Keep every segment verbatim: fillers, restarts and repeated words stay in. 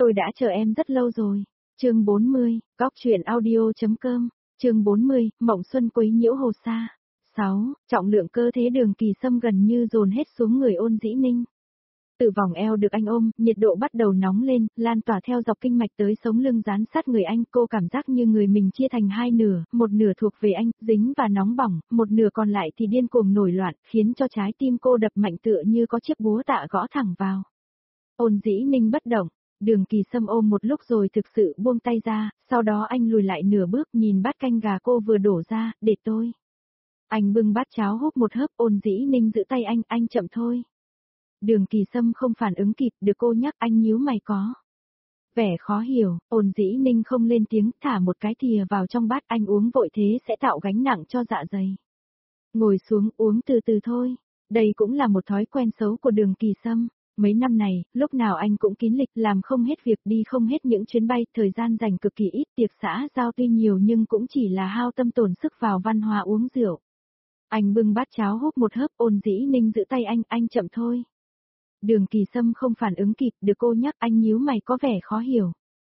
Tôi đã chờ em rất lâu rồi. Chương bốn mươi, Cóc truyện audio.com, chương bốn mươi, Mộng Xuân quấy nhiễu hồ sa. sáu. Trọng lượng cơ thể Đường Kỳ Sâm gần như dồn hết xuống người Ôn Dĩ Ninh. Từ vòng eo được anh ôm, nhiệt độ bắt đầu nóng lên, lan tỏa theo dọc kinh mạch tới sống lưng dán sát người anh. Cô cảm giác như người mình chia thành hai nửa, một nửa thuộc về anh, dính và nóng bỏng, một nửa còn lại thì điên cuồng nổi loạn, khiến cho trái tim cô đập mạnh tựa như có chiếc búa tạ gõ thẳng vào. Ôn Dĩ Ninh bất động, Đường Kỳ Sâm ôm một lúc rồi thực sự buông tay ra, sau đó anh lùi lại nửa bước nhìn bát canh gà cô vừa đổ ra, để tôi. Anh bưng bát cháo húp một hớp. Ôn Dĩ Ninh giữ tay anh, anh chậm thôi. Đường Kỳ Sâm không phản ứng kịp, được cô nhắc anh nhíu mày có vẻ khó hiểu. Ôn Dĩ Ninh không lên tiếng, thả một cái thìa vào trong bát. Anh uống vội thế sẽ tạo gánh nặng cho dạ dày. Ngồi xuống uống từ từ thôi. Đây cũng là một thói quen xấu của Đường Kỳ Sâm. Mấy năm này, lúc nào anh cũng kín lịch, làm không hết việc, đi không hết những chuyến bay, thời gian dành cực kỳ ít, tiệc xã giao tuy nhiều nhưng cũng chỉ là hao tâm tổn sức vào văn hóa uống rượu. Anh bưng bát cháo húp một hớp. Ôn Dĩ Ninh giữ tay anh, anh chậm thôi. Đường Kỳ Sâm không phản ứng kịp, được cô nhắc, anh nhíu mày có vẻ khó hiểu.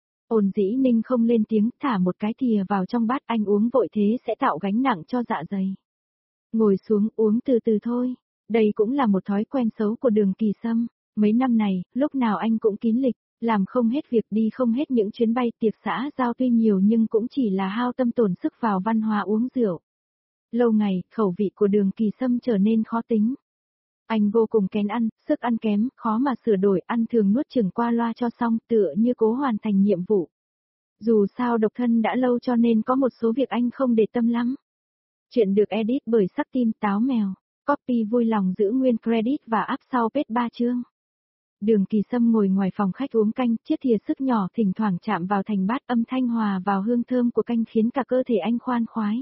Ôn Dĩ Ninh không lên tiếng, thả một cái thìa vào trong bát. Anh uống vội thế sẽ tạo gánh nặng cho dạ dày. Ngồi xuống uống từ từ thôi. Đây cũng là một thói quen xấu của Đường Kỳ Sâm. Mấy năm này, lúc nào anh cũng kín lịch, làm không hết việc, đi không hết những chuyến bay, tiệc xã giao tuy nhiều nhưng cũng chỉ là hao tâm tổn sức vào văn hóa uống rượu. Lâu ngày, khẩu vị của Đường Kỳ Sâm trở nên khó tính. Anh vô cùng kén ăn, sức ăn kém, khó mà sửa đổi, ăn thường nuốt chừng qua loa cho xong, tựa như cố hoàn thành nhiệm vụ. Dù sao độc thân đã lâu cho nên có một số việc anh không để tâm lắm. Chuyện được edit bởi Sắc Tim Táo Mèo. Copy vui lòng giữ nguyên credit và up sau page ba chương. Đường Kỳ Sâm ngồi ngoài phòng khách uống canh, chiếc thìa sức nhỏ thỉnh thoảng chạm vào thành bát, âm thanh hòa vào hương thơm của canh khiến cả cơ thể anh khoan khoái.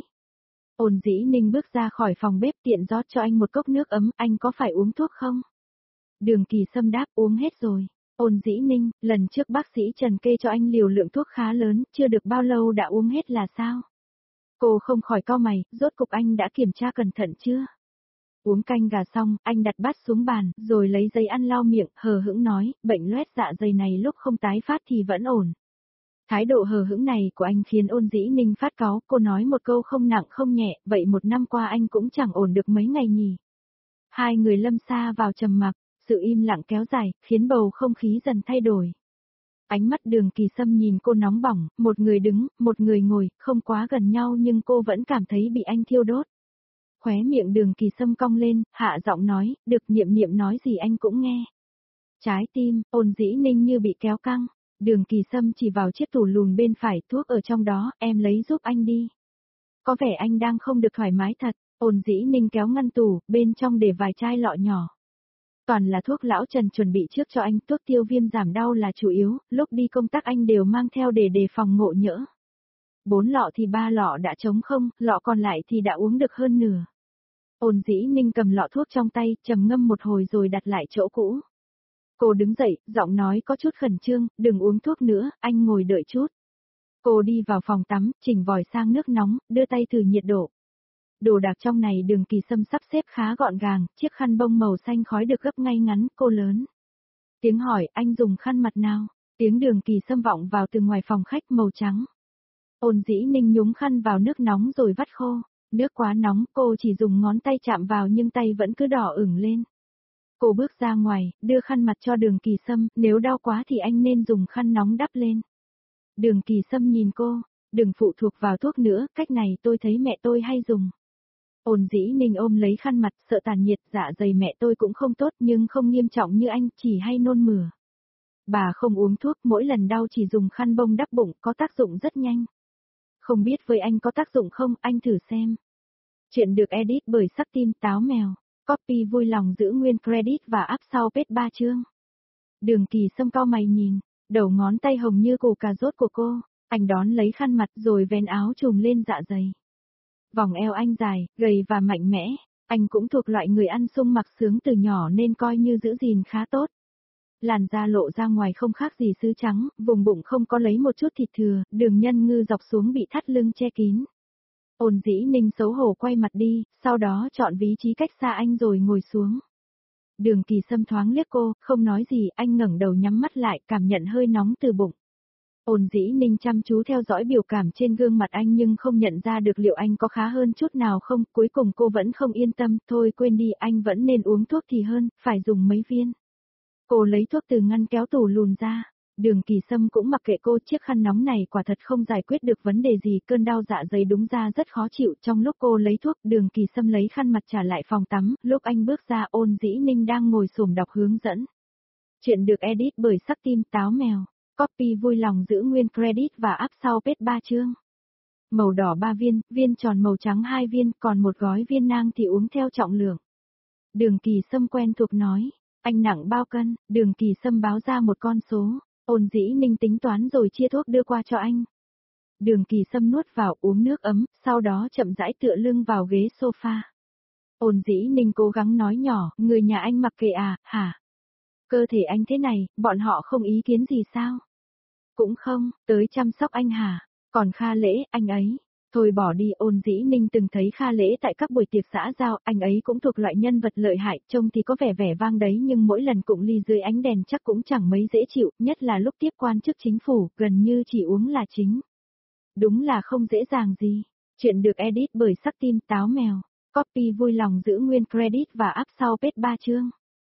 Ôn Dĩ Ninh bước ra khỏi phòng bếp tiện rót cho anh một cốc nước ấm, anh có phải uống thuốc không? Đường Kỳ Sâm đáp, uống hết rồi. Ôn Dĩ Ninh, lần trước bác sĩ Trần kê cho anh liều lượng thuốc khá lớn, chưa được bao lâu đã uống hết là sao? Cô không khỏi cau mày, rốt cục anh đã kiểm tra cẩn thận chưa? Uống canh gà xong, anh đặt bát xuống bàn, rồi lấy giấy ăn lau miệng, hờ hững nói, bệnh loét dạ dày này lúc không tái phát thì vẫn ổn. Thái độ hờ hững này của anh khiến Ôn Dĩ Ninh phát cáu, cô nói một câu không nặng không nhẹ, vậy một năm qua anh cũng chẳng ổn được mấy ngày nhỉ. Hai người lâm xa vào trầm mặc, sự im lặng kéo dài, khiến bầu không khí dần thay đổi. Ánh mắt Đường Kỳ Sâm nhìn cô nóng bỏng, một người đứng, một người ngồi, không quá gần nhau nhưng cô vẫn cảm thấy bị anh thiêu đốt. Khóe miệng Đường Kỳ Sâm cong lên, hạ giọng nói, được, Niệm Niệm nói gì anh cũng nghe. Trái tim, Ôn Dĩ Ninh như bị kéo căng. Đường Kỳ Sâm chỉ vào chiếc tủ lùn bên phải, thuốc ở trong đó, em lấy giúp anh đi. Có vẻ anh đang không được thoải mái thật. Ôn Dĩ Ninh kéo ngăn tủ, bên trong để vài chai lọ nhỏ. Toàn là thuốc lão Trần chuẩn bị trước cho anh, thuốc tiêu viêm giảm đau là chủ yếu, lúc đi công tác anh đều mang theo để đề phòng ngộ nhỡ. Bốn lọ thì ba lọ đã trống không, lọ còn lại thì đã uống được hơn nửa. Ôn Dĩ Ninh cầm lọ thuốc trong tay, trầm ngâm một hồi rồi đặt lại chỗ cũ. Cô đứng dậy, giọng nói có chút khẩn trương, đừng uống thuốc nữa, anh ngồi đợi chút. Cô đi vào phòng tắm, chỉnh vòi sang nước nóng, đưa tay thử nhiệt độ. Đồ đạc trong này Đường Kỳ Sâm sắp xếp khá gọn gàng, chiếc khăn bông màu xanh khói được gấp ngay ngắn, cô lớn. Tiếng hỏi, anh dùng khăn mặt nào? Tiếng Đường Kỳ Sâm vọng vào từ ngoài phòng khách màu trắng. Ôn Dĩ Ninh nhúng khăn vào nước nóng rồi vắt khô. Nước quá nóng, cô chỉ dùng ngón tay chạm vào nhưng tay vẫn cứ đỏ ửng lên. Cô bước ra ngoài, đưa khăn mặt cho Đường Kỳ Sâm, nếu đau quá thì anh nên dùng khăn nóng đắp lên. Đường Kỳ Sâm nhìn cô, đừng phụ thuộc vào thuốc nữa, cách này tôi thấy mẹ tôi hay dùng. Ôn Dĩ Ninh ôm lấy khăn mặt, sợ tàn nhiệt, dạ dày mẹ tôi cũng không tốt nhưng không nghiêm trọng như anh, chỉ hay nôn mửa. Bà không uống thuốc, mỗi lần đau chỉ dùng khăn bông đắp bụng, có tác dụng rất nhanh. Không biết với anh có tác dụng không, anh thử xem. Chuyện được edit bởi Sắc Tim Táo Mèo. Copy vui lòng giữ nguyên credit và up sau page ba chương. Đường Kỳ Sâm cau mày nhìn, đầu ngón tay hồng như củ cà rốt của cô, anh đón lấy khăn mặt rồi vén áo trùm lên dạ dày. Vòng eo anh dài, gầy và mạnh mẽ, anh cũng thuộc loại người ăn sung mặc sướng từ nhỏ nên coi như giữ gìn khá tốt. Làn da lộ ra ngoài không khác gì sứ trắng, vùng bụng không có lấy một chút thịt thừa, đường nhân ngư dọc xuống bị thắt lưng che kín. Ôn Dĩ Ninh xấu hổ quay mặt đi, sau đó chọn vị trí cách xa anh rồi ngồi xuống. Đường Kỳ Sâm thoáng liếc cô, không nói gì, anh ngẩng đầu nhắm mắt lại, cảm nhận hơi nóng từ bụng. Ôn Dĩ Ninh chăm chú theo dõi biểu cảm trên gương mặt anh nhưng không nhận ra được liệu anh có khá hơn chút nào không, cuối cùng cô vẫn không yên tâm, thôi quên đi, anh vẫn nên uống thuốc thì hơn, phải dùng mấy viên. Cô lấy thuốc từ ngăn kéo tủ lùn ra. Đường Kỳ Sâm cũng mặc kệ cô, chiếc khăn nóng này quả thật không giải quyết được vấn đề gì, cơn đau dạ dày đúng ra rất khó chịu. Trong lúc cô lấy thuốc, Đường Kỳ Sâm lấy khăn mặt trả lại phòng tắm, lúc anh bước ra Ôn Dĩ Ninh đang ngồi xổm đọc hướng dẫn. Chuyện được edit bởi Sắc Tim Táo Mèo, copy vui lòng giữ nguyên credit và up sau page ba chương. Màu đỏ ba viên, viên tròn màu trắng hai viên, còn một gói viên nang thì uống theo trọng lượng. Đường Kỳ Sâm quen thuộc nói, anh nặng bao cân, Đường Kỳ Sâm báo ra một con số. Ôn Dĩ Ninh tính toán rồi chia thuốc đưa qua cho anh. Đường Kỳ Sâm nuốt vào uống nước ấm, sau đó chậm rãi tựa lưng vào ghế sofa. Ôn Dĩ Ninh cố gắng nói nhỏ, người nhà anh mặc kệ à, hả? Cơ thể anh thế này, bọn họ không ý kiến gì sao? Cũng không, tới chăm sóc anh hả? Còn Kha Lễ, anh ấy. Thôi bỏ đi, Ôn Dĩ Ninh từng thấy Kha Lễ tại các buổi tiệc xã giao, anh ấy cũng thuộc loại nhân vật lợi hại, trông thì có vẻ vẻ vang đấy nhưng mỗi lần cụng ly dưới ánh đèn chắc cũng chẳng mấy dễ chịu, nhất là lúc tiếp quan chức chính phủ, gần như chỉ uống là chính. Đúng là không dễ dàng gì. Chuyện được edit bởi Sắc Tim Táo Mèo, copy vui lòng giữ nguyên credit và up sau page ba chương.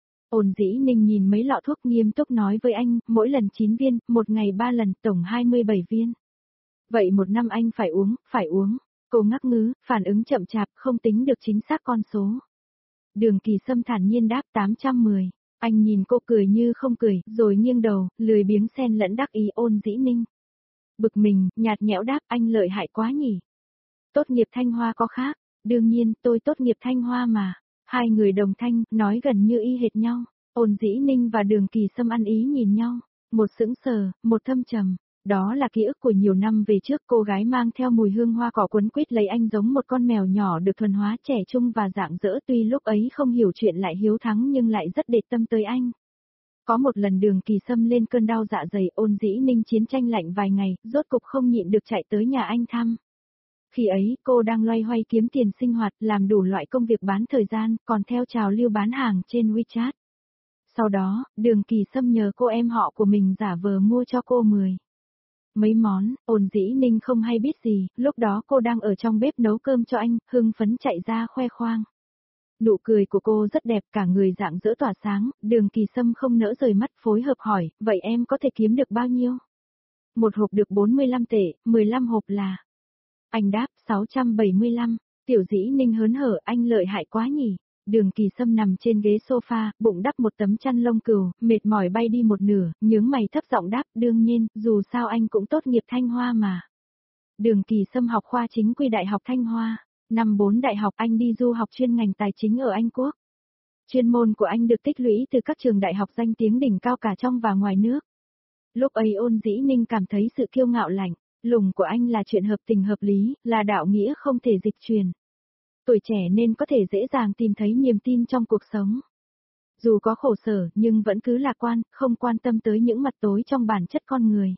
Ôn Dĩ Ninh nhìn mấy lọ thuốc nghiêm túc nói với anh, mỗi lần chín viên, một ngày ba lần, tổng hai mươi bảy viên. Vậy một năm anh phải uống, phải uống. Cô ngắc ngứ, phản ứng chậm chạp, không tính được chính xác con số. Đường Kỳ Sâm thản nhiên đáp tám trăm mười. Anh nhìn cô cười như không cười, rồi nghiêng đầu, lười biếng xen lẫn đắc ý. Ôn Dĩ Ninh bực mình, nhạt nhẽo đáp, anh lợi hại quá nhỉ. Tốt nghiệp Thanh Hoa có khác, đương nhiên, tôi tốt nghiệp Thanh Hoa mà. Hai người đồng thanh, nói gần như y hệt nhau. Ôn Dĩ Ninh và Đường Kỳ Sâm ăn ý nhìn nhau, một sững sờ, một thâm trầm. Đó là ký ức của nhiều năm về trước, cô gái mang theo mùi hương hoa cỏ quấn quýt lấy anh giống một con mèo nhỏ được thuần hóa, trẻ trung và rạng rỡ, tuy lúc ấy không hiểu chuyện lại hiếu thắng nhưng lại rất để tâm tới anh. Có một lần Đường Kỳ Sâm lên cơn đau dạ dày, Ôn Dĩ Ninh chiến tranh lạnh vài ngày, rốt cục không nhịn được chạy tới nhà anh thăm. Khi ấy, cô đang loay hoay kiếm tiền sinh hoạt, làm đủ loại công việc bán thời gian, còn theo trào lưu bán hàng trên WeChat. Sau đó, Đường Kỳ Sâm nhờ cô em họ của mình giả vờ mua cho cô mười mấy món. Ôn Dĩ Ninh không hay biết gì, lúc đó cô đang ở trong bếp nấu cơm cho anh, hưng phấn chạy ra khoe khoang. Nụ cười của cô rất đẹp, cả người rạng rỡ tỏa sáng, Đường Kỳ Sâm không nỡ rời mắt, phối hợp hỏi, vậy em có thể kiếm được bao nhiêu? Một hộp được bốn mươi lăm tệ, mười lăm hộp là... Anh đáp, sáu trăm bảy mươi lăm. Tiểu Dĩ Ninh hớn hở, anh lợi hại quá nhỉ. Đường Kỳ Sâm nằm trên ghế sofa, bụng đắp một tấm chăn lông cừu, mệt mỏi bay đi một nửa, nhướng mày thấp giọng đáp, đương nhiên, dù sao anh cũng tốt nghiệp Thanh Hoa mà. Đường Kỳ Sâm học khoa chính quy Đại học Thanh Hoa, năm bốn đại học, anh đi du học chuyên ngành tài chính ở Anh Quốc. Chuyên môn của anh được tích lũy từ các trường đại học danh tiếng đỉnh cao cả trong và ngoài nước. Lúc ấy Ôn Dĩ Ninh cảm thấy sự kiêu ngạo lạnh lùng của anh là chuyện hợp tình hợp lý, là đạo nghĩa không thể dịch truyền. Tuổi trẻ nên có thể dễ dàng tìm thấy niềm tin trong cuộc sống. Dù có khổ sở nhưng vẫn cứ lạc quan, không quan tâm tới những mặt tối trong bản chất con người.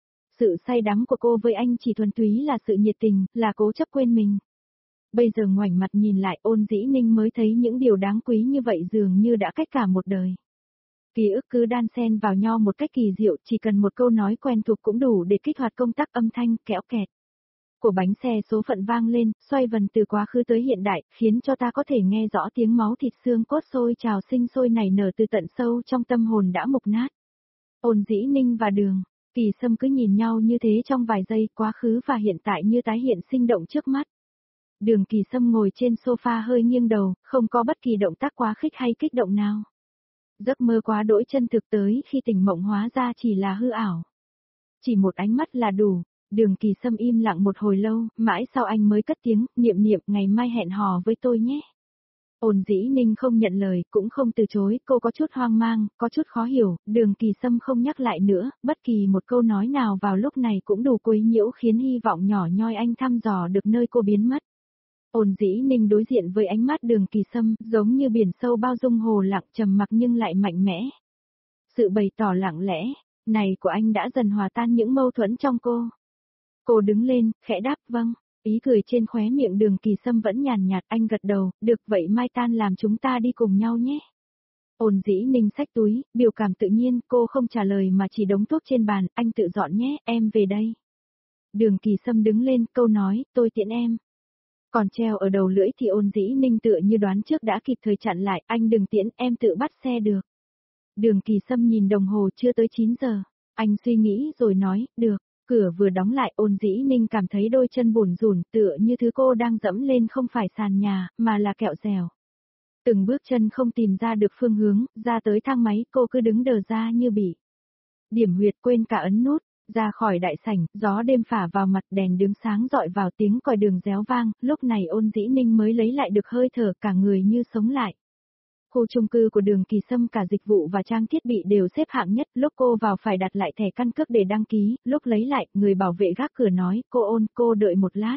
Sự say đắm của cô với anh chỉ thuần túy là sự nhiệt tình, là cố chấp quên mình. Bây giờ ngoảnh mặt nhìn lại, Ôn Dĩ Ninh mới thấy những điều đáng quý như vậy dường như đã cách cả một đời. Ký ức cứ đan xen vào nhau một cách kỳ diệu, chỉ cần một câu nói quen thuộc cũng đủ để kích hoạt công tắc âm thanh, kẽo kẹt của bánh xe số phận vang lên, xoay vần từ quá khứ tới hiện đại, khiến cho ta có thể nghe rõ tiếng máu thịt xương cốt sôi trào sinh sôi nảy nở từ tận sâu trong tâm hồn đã mục nát. Ôn Dĩ Ninh và Đường Kỳ Sâm cứ nhìn nhau như thế trong vài giây, quá khứ và hiện tại như tái hiện sinh động trước mắt. Đường Kỳ Sâm ngồi trên sofa hơi nghiêng đầu, không có bất kỳ động tác quá khích hay kích động nào. Giấc mơ quá đỗi chân thực tới khi tỉnh mộng hóa ra chỉ là hư ảo. Chỉ một ánh mắt là đủ. Đường Kỳ Sâm im lặng một hồi lâu, mãi sau anh mới cất tiếng, Niệm Niệm, ngày mai hẹn hò với tôi nhé. Ôn Dĩ Ninh không nhận lời, cũng không từ chối, cô có chút hoang mang, có chút khó hiểu, Đường Kỳ Sâm không nhắc lại nữa, bất kỳ một câu nói nào vào lúc này cũng đủ quấy nhiễu khiến hy vọng nhỏ nhoi anh thăm dò được nơi cô biến mất. Ôn Dĩ Ninh đối diện với ánh mắt Đường Kỳ Sâm, giống như biển sâu bao dung hồ lặng trầm mặc nhưng lại mạnh mẽ. Sự bày tỏ lặng lẽ này của anh đã dần hòa tan những mâu thuẫn trong cô. Cô đứng lên, khẽ đáp vâng, ý cười trên khóe miệng Đường Kỳ Sâm vẫn nhàn nhạt, anh gật đầu, được vậy mai tan làm chúng ta đi cùng nhau nhé. Ôn Dĩ Ninh xách túi, biểu cảm tự nhiên, cô không trả lời mà chỉ đống thuốc trên bàn, anh tự dọn nhé, em về đây. Đường Kỳ Sâm đứng lên, câu nói, tôi tiễn em. Còn treo ở đầu lưỡi thì Ôn Dĩ Ninh tựa như đoán trước đã kịp thời chặn lại, anh đừng tiễn, em tự bắt xe được. Đường Kỳ Sâm nhìn đồng hồ chưa tới chín giờ, anh suy nghĩ rồi nói, được, cửa vừa đóng lại Ôn Dĩ Ninh cảm thấy đôi chân bủn rủn tựa như thứ cô đang dẫm lên không phải sàn nhà, mà là kẹo dẻo. Từng bước chân không tìm ra được phương hướng, ra tới thang máy cô cứ đứng đờ ra như bị điểm huyệt, quên cả ấn nút. Ra khỏi đại sảnh, gió đêm phả vào mặt, đèn đứng sáng dọi vào, tiếng còi đường réo vang, lúc này Ôn Dĩ Ninh mới lấy lại được hơi thở, cả người như sống lại. Khu chung cư của Đường Kỳ Sâm cả dịch vụ và trang thiết bị đều xếp hạng nhất, lúc cô vào phải đặt lại thẻ căn cước để đăng ký, lúc lấy lại, người bảo vệ gác cửa nói, cô Ôn, cô đợi một lát.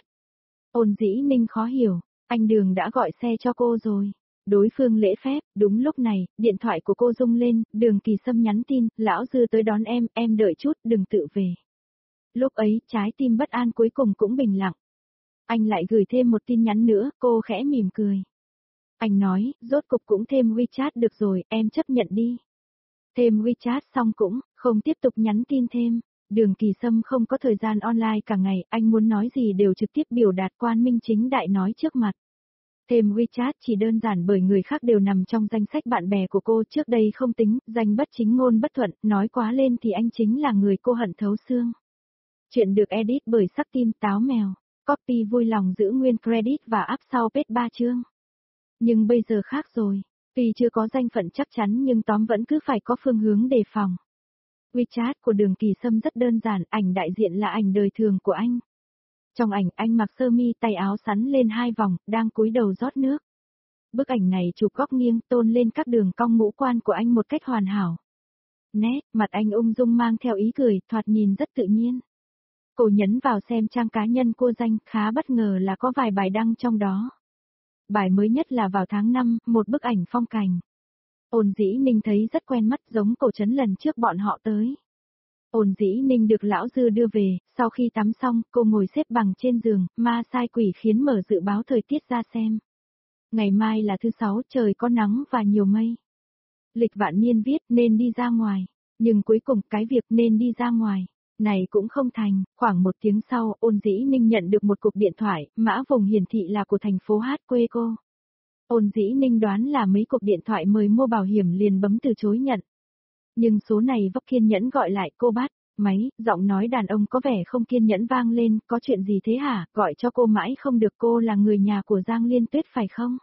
Ôn Dĩ Ninh khó hiểu, anh Đường đã gọi xe cho cô rồi. Đối phương lễ phép, đúng lúc này, điện thoại của cô rung lên, Đường Kỳ Sâm nhắn tin, lão Dư tới đón em, em đợi chút, đừng tự về. Lúc ấy, trái tim bất an cuối cùng cũng bình lặng. Anh lại gửi thêm một tin nhắn nữa, cô khẽ mỉm cười. Anh nói, rốt cục cũng thêm WeChat được rồi, em chấp nhận đi. Thêm WeChat xong cũng, không tiếp tục nhắn tin thêm. Đường Kỳ Sâm không có thời gian online cả ngày, anh muốn nói gì đều trực tiếp biểu đạt, quan minh chính đại nói trước mặt. Thêm WeChat chỉ đơn giản bởi người khác đều nằm trong danh sách bạn bè của cô, trước đây không tính, danh bất chính ngôn bất thuận, nói quá lên thì anh chính là người cô hận thấu xương. Chuyện được edit bởi Sắc Tim Táo Mèo, copy vui lòng giữ nguyên credit và up sau page ba chương. Nhưng bây giờ khác rồi, tuy chưa có danh phận chắc chắn nhưng tóm vẫn cứ phải có phương hướng đề phòng. WeChat của Đường Kỳ Sâm rất đơn giản, ảnh đại diện là ảnh đời thường của anh. Trong ảnh anh mặc sơ mi tay áo sắn lên hai vòng, đang cúi đầu rót nước. Bức ảnh này chụp góc nghiêng tôn lên các đường cong ngũ quan của anh một cách hoàn hảo. Nét, mặt anh ung dung mang theo ý cười, thoạt nhìn rất tự nhiên. Cô nhấn vào xem trang cá nhân cô danh, khá bất ngờ là có vài bài đăng trong đó. Bài mới nhất là vào tháng năm, một bức ảnh phong cảnh. Ôn Dĩ Ninh thấy rất quen mắt, giống cổ trấn lần trước bọn họ tới. Ôn Dĩ Ninh được lão Dư đưa về, sau khi tắm xong, cô ngồi xếp bằng trên giường, ma sai quỷ khiến mở dự báo thời tiết ra xem. Ngày mai là thứ sáu, trời có nắng và nhiều mây. Lịch Vạn Niên viết nên đi ra ngoài, nhưng cuối cùng cái việc nên đi ra ngoài này cũng không thành. Khoảng một tiếng sau, Ôn Dĩ Ninh nhận được một cuộc điện thoại, mã vùng hiển thị là của thành phố Hát quê cô. Ôn Dĩ Ninh đoán là mấy cuộc điện thoại mời mua bảo hiểm liền bấm từ chối nhận. Nhưng số này vấp kiên nhẫn gọi lại, cô bắt máy, giọng nói đàn ông có vẻ không kiên nhẫn vang lên, có chuyện gì thế hả, gọi cho cô mãi không được, cô là người nhà của Giang Liên Tuyết phải không?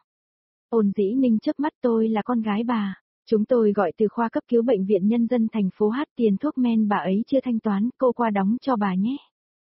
Ôn Dĩ Ninh chớp mắt, tôi là con gái bà. Chúng tôi gọi từ khoa cấp cứu bệnh viện nhân dân thành phố Hát, tiền thuốc men bà ấy chưa thanh toán, cô qua đóng cho bà nhé.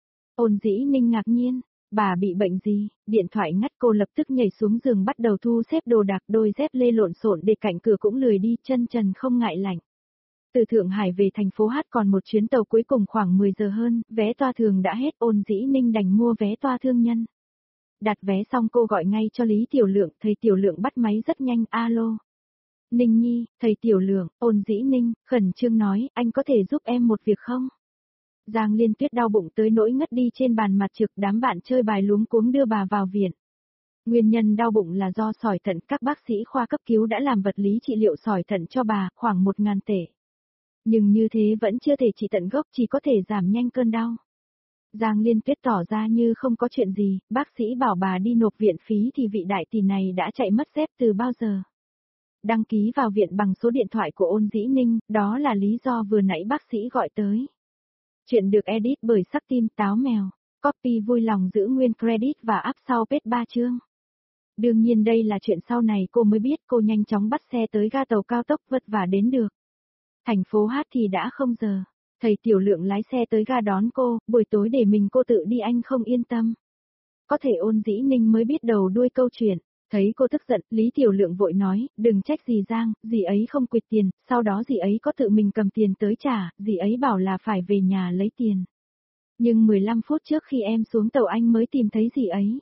Ôn Dĩ Ninh ngạc nhiên, bà bị bệnh gì? Điện thoại ngắt, cô lập tức nhảy xuống giường bắt đầu thu xếp đồ đạc, đôi dép lê lộn xộn để cạnh cửa cũng lười đi, chân trần không ngại lạnh. Từ Thượng Hải về thành phố Hát còn một chuyến tàu cuối cùng khoảng mười giờ hơn, vé toa thường đã hết, Ôn Dĩ Ninh đành mua vé toa thương nhân. Đặt vé xong cô gọi ngay cho Lý Tiểu Lượng, thầy Tiểu Lượng bắt máy rất nhanh, alo. Ninh Nhi, thầy Tiểu Lượng, Ôn Dĩ Ninh, khẩn trương nói, anh có thể giúp em một việc không? Giang Liên Tuyết đau bụng tới nỗi ngất đi trên bàn mặt trực, đám bạn chơi bài luống cuống đưa bà vào viện. Nguyên nhân đau bụng là do sỏi thận, các bác sĩ khoa cấp cứu đã làm vật lý trị liệu sỏi thận cho bà, khoảng một ngàn tệ. Nhưng như thế vẫn chưa thể trị tận gốc, chỉ có thể giảm nhanh cơn đau. Giang Liên Tuyết tỏ ra như không có chuyện gì, bác sĩ bảo bà đi nộp viện phí thì vị đại tỷ này đã chạy mất dép từ bao giờ. Đăng ký vào viện bằng số điện thoại của Ôn Dĩ Ninh, đó là lý do vừa nãy bác sĩ gọi tới. Chuyện được edit bởi Sắc Tim Táo Mèo, copy vui lòng giữ nguyên credit và up sau page ba chương. Đương nhiên đây là chuyện sau này cô mới biết, cô nhanh chóng bắt xe tới ga tàu cao tốc vất vả đến được. Thành phố Hát thì đã không giờ. Thầy Tiểu Lượng lái xe tới ga đón cô, buổi tối để mình cô tự đi anh không yên tâm. Có thể Ôn Dĩ Ninh mới biết đầu đuôi câu chuyện. Thấy cô tức giận, Lý Tiểu Lượng vội nói, đừng trách dì Giang, dì ấy không quyệt tiền, sau đó dì ấy có tự mình cầm tiền tới trả, dì ấy bảo là phải về nhà lấy tiền. Nhưng mười lăm phút trước khi em xuống tàu anh mới tìm thấy dì ấy.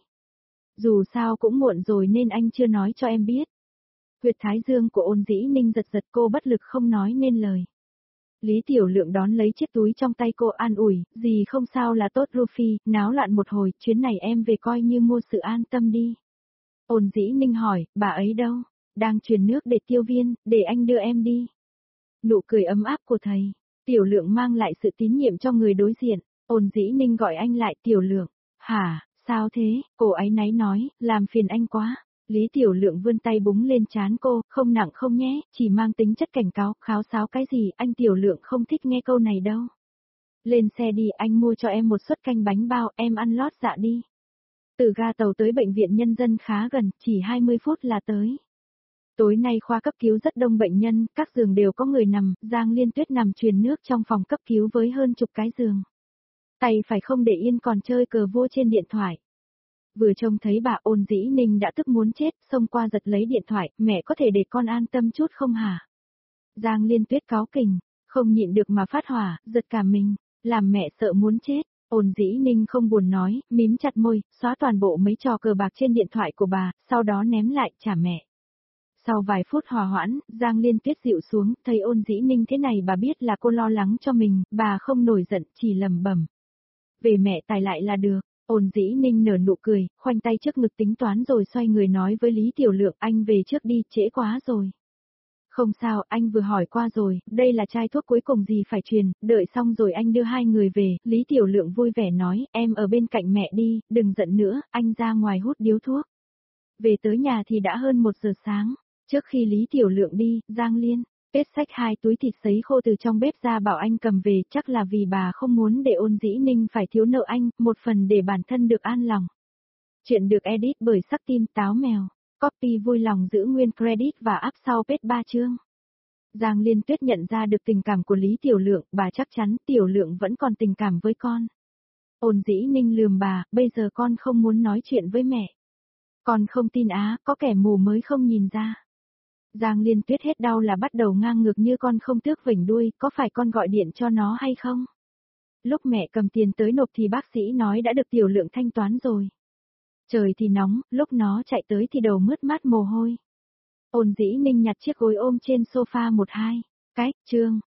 Dù sao cũng muộn rồi nên anh chưa nói cho em biết. Huyệt thái dương của Ôn Dĩ Ninh giật giật, cô bất lực không nói nên lời. Lý Tiểu Lượng đón lấy chiếc túi trong tay cô an ủi, dì không sao là tốt Rufi, náo loạn một hồi, chuyến này em về coi như mua sự an tâm đi. Ôn Dĩ Ninh hỏi, bà ấy đâu? đang truyền nước để tiêu viên, để anh đưa em đi. Nụ cười ấm áp của thầy, Tiểu Lượng mang lại sự tín nhiệm cho người đối diện, Ôn Dĩ Ninh gọi anh lại. Tiểu Lượng, hả, sao thế, cô áy náy nói, làm phiền anh quá. Lý Tiểu Lượng vươn tay búng lên trán cô, không nặng không nhẹ, chỉ mang tính chất cảnh cáo, kháo sáo cái gì, anh Tiểu Lượng không thích nghe câu này đâu. Lên xe đi, anh mua cho em một suất canh bánh bao, em ăn lót dạ đi. Từ ga tàu tới bệnh viện nhân dân khá gần, chỉ hai mươi phút là tới. Tối nay khoa cấp cứu rất đông bệnh nhân, các giường đều có người nằm, Giang Liên Tuyết nằm truyền nước trong phòng cấp cứu với hơn chục cái giường. Tay phải không để yên còn chơi cờ vua trên điện thoại. Vừa trông thấy bà Ôn Dĩ Ninh đã tức muốn chết, xông qua giật lấy điện thoại, mẹ có thể để con an tâm chút không hả? Giang Liên Tuyết cáu kỉnh, không nhịn được mà phát hỏa, giật cả mình, làm mẹ sợ muốn chết. Ôn Dĩ Ninh không buồn nói, mím chặt môi, xóa toàn bộ mấy trò cờ bạc trên điện thoại của bà, sau đó ném lại trả mẹ. Sau vài phút hòa hoãn, Giang Liên Tuyết dịu xuống, thấy Ôn Dĩ Ninh thế này bà biết là cô lo lắng cho mình, bà không nổi giận, chỉ lầm bẩm. Về mẹ tài lại là được. Ôn Dĩ Ninh nở nụ cười, khoanh tay trước ngực tính toán rồi xoay người nói với Lý Tiểu Lượng, anh về trước đi, trễ quá rồi. Không sao, anh vừa hỏi qua rồi, đây là chai thuốc cuối cùng gì phải truyền, đợi xong rồi anh đưa hai người về. Lý Tiểu Lượng vui vẻ nói, em ở bên cạnh mẹ đi, đừng giận nữa, anh ra ngoài hút điếu thuốc. Về tới nhà thì đã hơn một giờ sáng. Trước khi Lý Tiểu Lượng đi, Giang Liên Tuyết xách hai túi thịt sấy khô từ trong bếp ra bảo anh cầm về, chắc là vì bà không muốn để Ôn Dĩ Ninh phải thiếu nợ anh, một phần để bản thân được an lòng. Chuyện được edit bởi Sắc Tim Táo Mèo. Copy vui lòng giữ nguyên credit và up sau page ba chương. Giang Liên Tuyết nhận ra được tình cảm của Lý Tiểu Lượng, bà chắc chắn Tiểu Lượng vẫn còn tình cảm với con. Ôn Dĩ Ninh lườm bà, bây giờ con không muốn nói chuyện với mẹ. Con không tin á, có kẻ mù mới không nhìn ra. Giang Liên Tuyết hết đau là bắt đầu ngang ngược như con không tước vểnh đuôi, có phải con gọi điện cho nó hay không? Lúc mẹ cầm tiền tới nộp thì bác sĩ nói đã được Tiểu Lượng thanh toán rồi. Trời thì nóng, lúc nó chạy tới thì đầu mướt mát mồ hôi. Ôn Dĩ Ninh nhặt chiếc gối ôm trên sofa một hai. Cái, chương.